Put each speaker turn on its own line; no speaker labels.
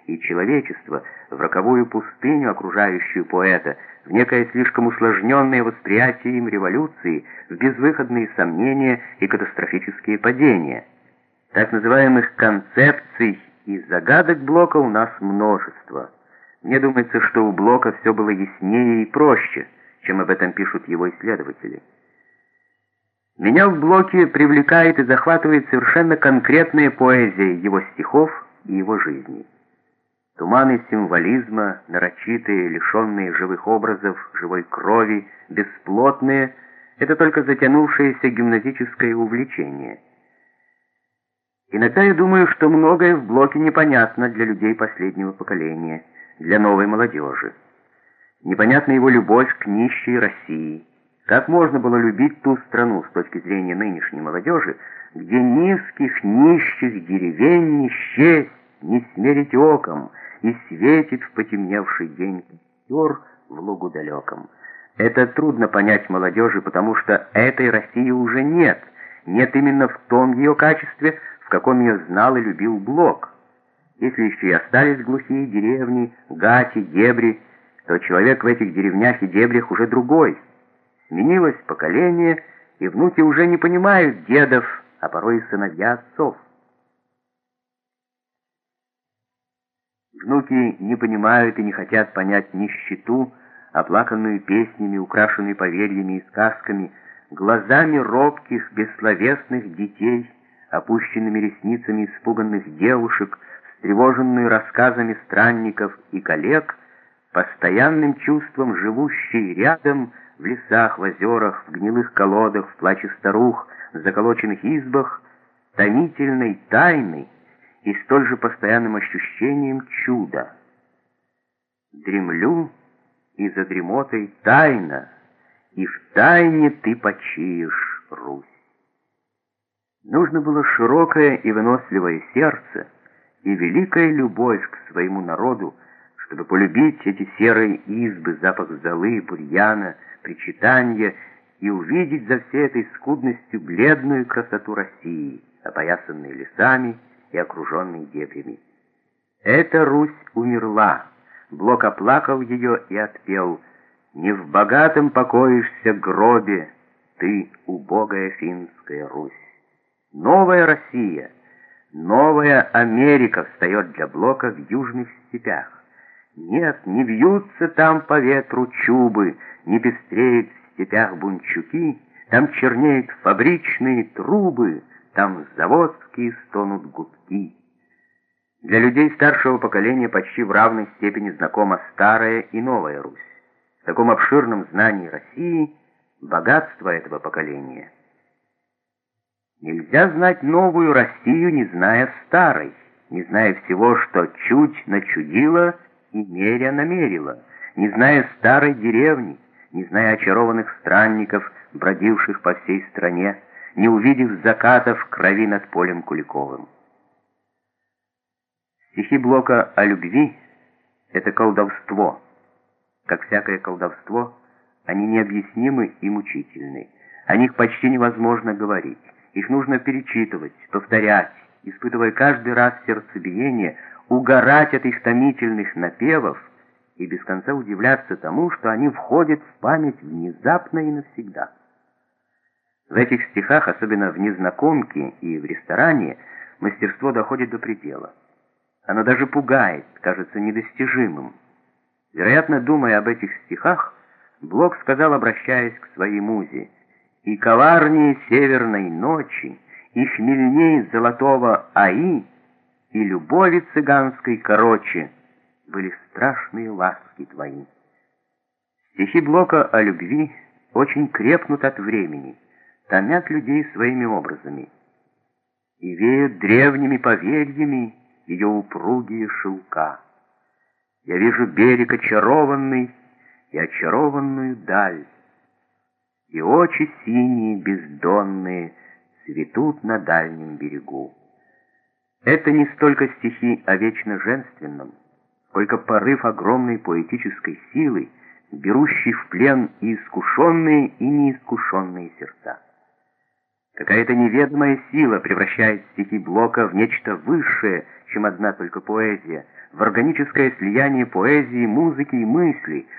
и человечества в роковую пустыню, окружающую поэта, в некое слишком усложненное восприятие им революции, в безвыходные сомнения и катастрофические падения. Так называемых концепций и загадок Блока у нас множество. Мне думается, что у Блока все было яснее и проще, чем об этом пишут его исследователи. Меня в Блоке привлекает и захватывает совершенно конкретная поэзия его стихов и его жизни. Туманы символизма, нарочитые, лишенные живых образов, живой крови, бесплотные — это только затянувшееся гимназическое увлечение. Иногда я думаю, что многое в Блоке непонятно для людей последнего поколения, для новой молодежи. Непонятна его любовь к нищей России. Как можно было любить ту страну с точки зрения нынешней молодежи, где низких, нищих деревень не счесть, не смерить оком, и светит в потемневший день костер в лугу далеком? Это трудно понять молодежи, потому что этой России уже нет. Нет именно в том ее качестве, в каком ее знал и любил Блок. Если еще и остались глухие деревни, гати, дебри, то человек в этих деревнях и дебрях уже другой. Сменилось поколение, и внуки уже не понимают дедов, а порой и сыновья отцов. Внуки не понимают и не хотят понять нищету, оплаканную песнями, украшенную поверьями и сказками, глазами робких, бессловесных детей, опущенными ресницами испуганных девушек, встревоженную рассказами странников и коллег, постоянным чувством живущей рядом в лесах, в озерах, в гнилых колодах, в плаче старух, в заколоченных избах, томительной тайны и столь же постоянным ощущением чуда. Дремлю, и за дремотой тайна, и в тайне ты почиешь, Русь. Нужно было широкое и выносливое сердце и великая любовь к своему народу, чтобы полюбить эти серые избы, запах золы, бурьяна, причитанья и увидеть за всей этой скудностью бледную красоту России, опоясанной лесами и окруженной дебрями. Эта Русь умерла. Блок оплакал ее и отпел: «Не в богатом покоишься гробе, ты, убогая финская Русь». Новая Россия, новая Америка встает для Блока в южных степях. Нет, не вьются там по ветру чубы, не пестреют в степях бунчуки, там чернеют фабричные трубы, там заводские стонут гудки. Для людей старшего поколения почти в равной степени знакома старая и новая Русь. В таком обширном знании России богатство этого поколения. Нельзя знать новую Россию, не зная старой, не зная всего, что чуть начудило и меря намерила, не зная старой деревни, не зная очарованных странников, бродивших по всей стране, не увидев закатов крови над полем Куликовым. Стихи Блока о любви — это колдовство. Как всякое колдовство, они необъяснимы и мучительны. О них почти невозможно говорить. Их нужно перечитывать, повторять, испытывая каждый раз сердцебиение, угорать от их томительных напевов и без конца удивляться тому, что они входят в память внезапно и навсегда. В этих стихах, особенно в «Незнакомке» и в «Ресторане», мастерство доходит до предела. Оно даже пугает, кажется недостижимым. Вероятно, думая об этих стихах, Блок сказал, обращаясь к своей музе: «И коварнее северной ночи, и хмельней золотого аи, и любови цыганской короче были страшные ласки твои». Стихи Блока о любви очень крепнут от времени, томят людей своими образами и веют древними поверьями ее упругие шелка. Я вижу берег очарованный и очарованную даль, и очи синие бездонные цветут на дальнем берегу. Это не столько стихи о вечно женственном, сколько порыв огромной поэтической силы, берущий в плен и искушенные, и неискушенные сердца. Какая-то неведомая сила превращает стихи Блока в нечто высшее, чем одна только поэзия, в органическое слияние поэзии, музыки и мысли,